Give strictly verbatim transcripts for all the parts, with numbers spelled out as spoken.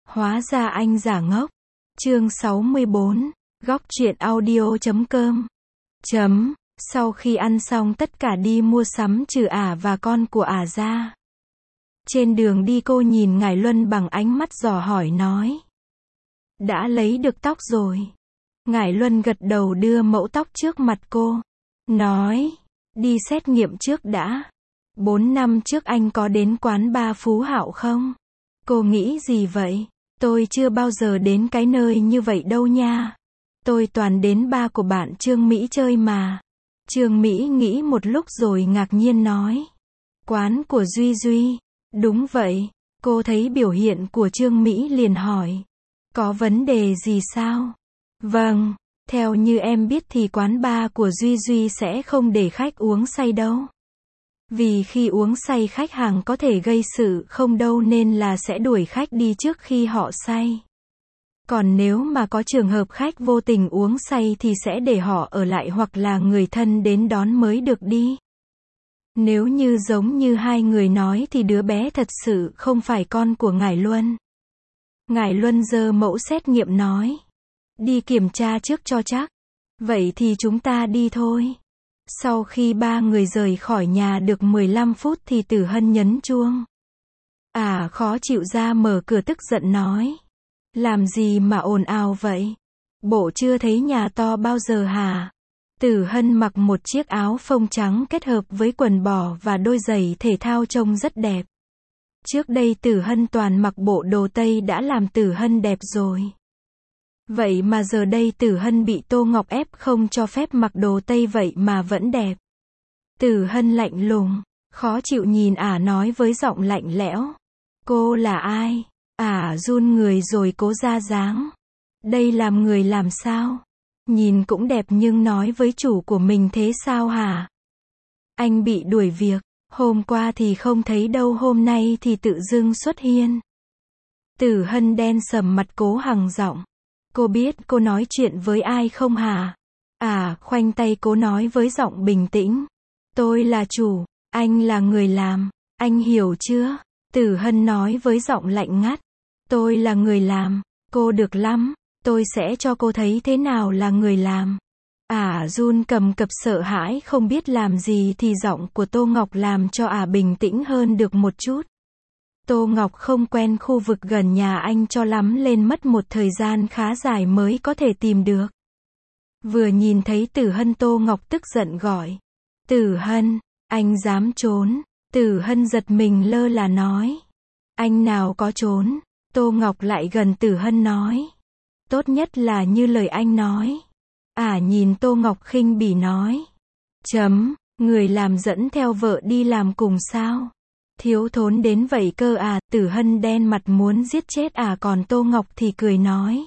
Hóa ra anh giả ngốc. Chương sáu mươi bốn. Góc truyện audio chấm com. Chấm. Sau khi ăn xong tất cả đi mua sắm trừ ả và con của ả ra. Trên đường đi cô nhìn Ngải Luân bằng ánh mắt dò hỏi nói. Đã lấy được tóc rồi. Ngải Luân gật đầu đưa mẫu tóc trước mặt cô. Nói. Đi xét nghiệm trước đã. Bốn năm trước anh có đến quán bar Phú Hạo không? Cô nghĩ gì vậy? Tôi chưa bao giờ đến cái nơi như vậy đâu nha. Tôi toàn đến bar của bạn Trương Mỹ chơi mà. Trương Mỹ nghĩ một lúc rồi ngạc nhiên nói. Quán của Duy Duy. Đúng vậy. Cô thấy biểu hiện của Trương Mỹ liền hỏi. Có vấn đề gì sao? Vâng. Theo như em biết thì quán bar của Duy Duy sẽ không để khách uống say đâu. Vì khi uống say khách hàng có thể gây sự không đâu nên là sẽ đuổi khách đi trước khi họ say. Còn nếu mà có trường hợp khách vô tình uống say thì sẽ để họ ở lại hoặc là người thân đến đón mới được đi. Nếu như giống như hai người nói thì đứa bé thật sự không phải con của Ngải Luân. Ngải Luân giơ mẫu xét nghiệm nói. Đi kiểm tra trước cho chắc. Vậy thì chúng ta đi thôi. Sau khi ba người rời khỏi nhà được mười lăm phút thì Tử Hân nhấn chuông. À khó chịu ra mở cửa tức giận nói. Làm gì mà ồn ào vậy? Bộ chưa thấy nhà to bao giờ hả? Tử Hân mặc một chiếc áo phông trắng kết hợp với quần bò và đôi giày thể thao trông rất đẹp. Trước đây Tử Hân toàn mặc bộ đồ Tây đã làm Tử Hân đẹp rồi. Vậy mà giờ đây Tử Hân bị Tô Ngọc ép không cho phép mặc đồ Tây vậy mà vẫn đẹp. Tử Hân lạnh lùng, khó chịu nhìn ả nói với giọng lạnh lẽo. Cô là ai? Ả run người rồi cố ra dáng. Đây làm người làm sao? Nhìn cũng đẹp nhưng nói với chủ của mình thế sao hả? Anh bị đuổi việc, hôm qua thì không thấy đâu hôm nay thì tự dưng xuất hiện. Tử Hân đen sầm mặt cố hằng giọng. Cô biết cô nói chuyện với ai không hả? À, khoanh tay cố nói với giọng bình tĩnh. Tôi là chủ, anh là người làm, anh hiểu chưa? Tử Hân nói với giọng lạnh ngắt. Tôi là người làm, cô được lắm, tôi sẽ cho cô thấy thế nào là người làm. Ả run cầm cập sợ hãi không biết làm gì thì giọng của Tô Ngọc làm cho ả bình tĩnh hơn được một chút. Tô Ngọc không quen khu vực gần nhà anh cho lắm nên mất một thời gian khá dài mới có thể tìm được. Vừa nhìn thấy Tử Hân Tô Ngọc tức giận gọi. Tử Hân, anh dám trốn. Tử Hân giật mình lơ là nói. Anh nào có trốn. Tô Ngọc lại gần Tử Hân nói. Tốt nhất là như lời anh nói. Ả nhìn Tô Ngọc khinh bỉ nói. Chấm, người làm dẫn theo vợ đi làm cùng sao? Thiếu thốn đến vậy cơ à? Tử Hân đen mặt muốn giết chết à, còn Tô Ngọc thì cười nói.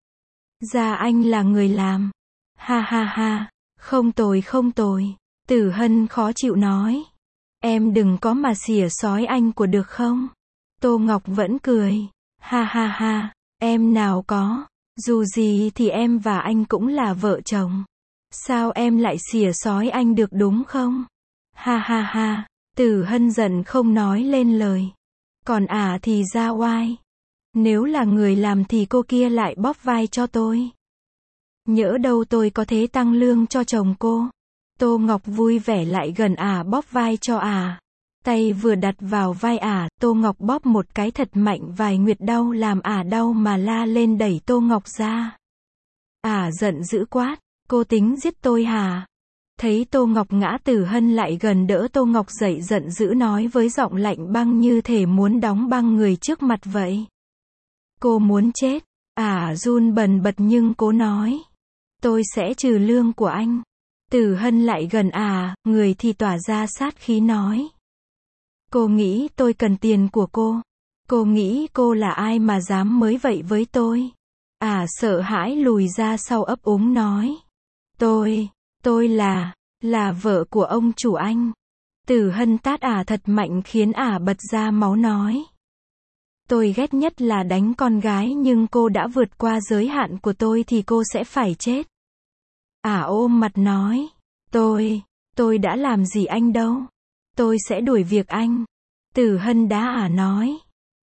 Dạ anh là người làm. Ha ha ha, không tồi không tồi. Tử Hân khó chịu nói. Em đừng có mà xỉa xói anh của được không? Tô Ngọc vẫn cười. Ha ha ha, em nào có. Dù gì thì em và anh cũng là vợ chồng. Sao em lại xỉa xói anh được đúng không? Ha ha ha. Tử Hân giận không nói lên lời. Còn ả à thì ra oai. Nếu là người làm thì cô kia lại bóp vai cho tôi. Nhỡ đâu tôi có thể tăng lương cho chồng cô. Tô Ngọc vui vẻ lại gần ả à bóp vai cho ả. À. Tay vừa đặt vào vai ả, à, Tô Ngọc bóp một cái thật mạnh vài nguyệt đau làm ả à đau mà la lên đẩy Tô Ngọc ra. Ả à giận dữ quát. Cô tính giết tôi hả? Thấy Tô Ngọc ngã Tử Hân lại gần đỡ Tô Ngọc dậy giận dữ nói với giọng lạnh băng như thể muốn đóng băng người trước mặt vậy. Cô muốn chết. Ả à run bần bật nhưng cố nói. Tôi sẽ trừ lương của anh. Tử Hân lại gần ả, à, người thì tỏa ra sát khí nói. Cô nghĩ tôi cần tiền của cô. Cô nghĩ cô là ai mà dám mới vậy với tôi. Ả à, sợ hãi lùi ra sau ấp úng nói. Tôi, tôi là, là vợ của ông chủ anh. Tử Hân tát ả à thật mạnh khiến ả à bật ra máu nói. Tôi ghét nhất là đánh con gái nhưng cô đã vượt qua giới hạn của tôi thì cô sẽ phải chết. Ả à ôm mặt nói. Tôi, tôi đã làm gì anh đâu. Tôi sẽ đuổi việc anh. Tử Hân đá ả à nói.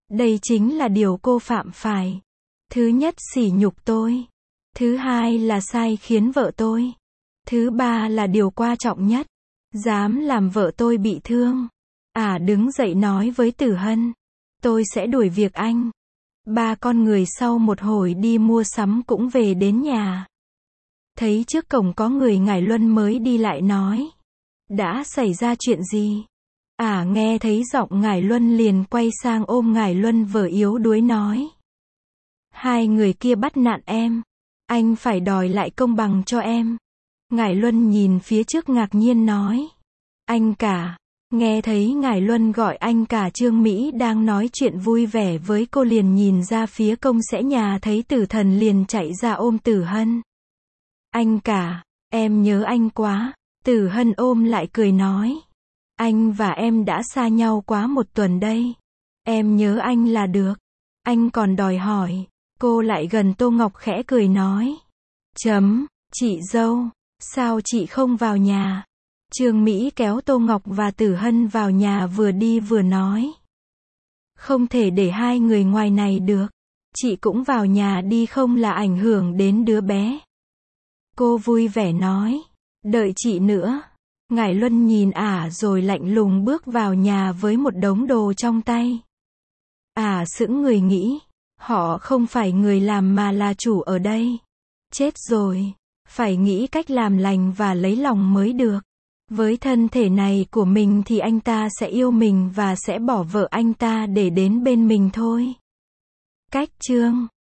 Đây chính là điều cô phạm phải. Thứ nhất sỉ nhục tôi. Thứ hai là sai khiến vợ tôi. Thứ ba là điều quan trọng nhất. Dám làm vợ tôi bị thương. Ả đứng dậy nói với Tử Hân. Tôi sẽ đuổi việc anh. Ba con người sau một hồi đi mua sắm cũng về đến nhà. Thấy trước cổng có người Ngải Luân mới đi lại nói. Đã xảy ra chuyện gì? Ả nghe thấy giọng Ngải Luân liền quay sang ôm Ngải Luân vờ yếu đuối nói. Hai người kia bắt nạt em. Anh phải đòi lại công bằng cho em. Ngải Luân nhìn phía trước ngạc nhiên nói. Anh cả. Nghe thấy Ngải Luân gọi anh cả, Trương Mỹ đang nói chuyện vui vẻ với cô liền nhìn ra phía công sẽ nhà thấy Tử Thần liền chạy ra ôm Tử Hân. Anh cả, em nhớ anh quá. Tử Hân ôm lại cười nói. Anh và em đã xa nhau quá một tuần đây. Em nhớ anh là được. Anh còn đòi hỏi. Cô lại gần Tô Ngọc khẽ cười nói. Chấm, chị dâu, sao chị không vào nhà? Trương Mỹ kéo Tô Ngọc và Tử Hân vào nhà vừa đi vừa nói. Không thể để hai người ngoài này được. Chị cũng vào nhà đi không là ảnh hưởng đến đứa bé. Cô vui vẻ nói. Đợi chị nữa. Ngải Luân nhìn Ả rồi lạnh lùng bước vào nhà với một đống đồ trong tay. Ả sững người nghĩ. Họ không phải người làm mà là chủ ở đây. Chết rồi. Phải nghĩ cách làm lành và lấy lòng mới được. Với thân thể này của mình thì anh ta sẽ yêu mình và sẽ bỏ vợ anh ta để đến bên mình thôi. Cách chương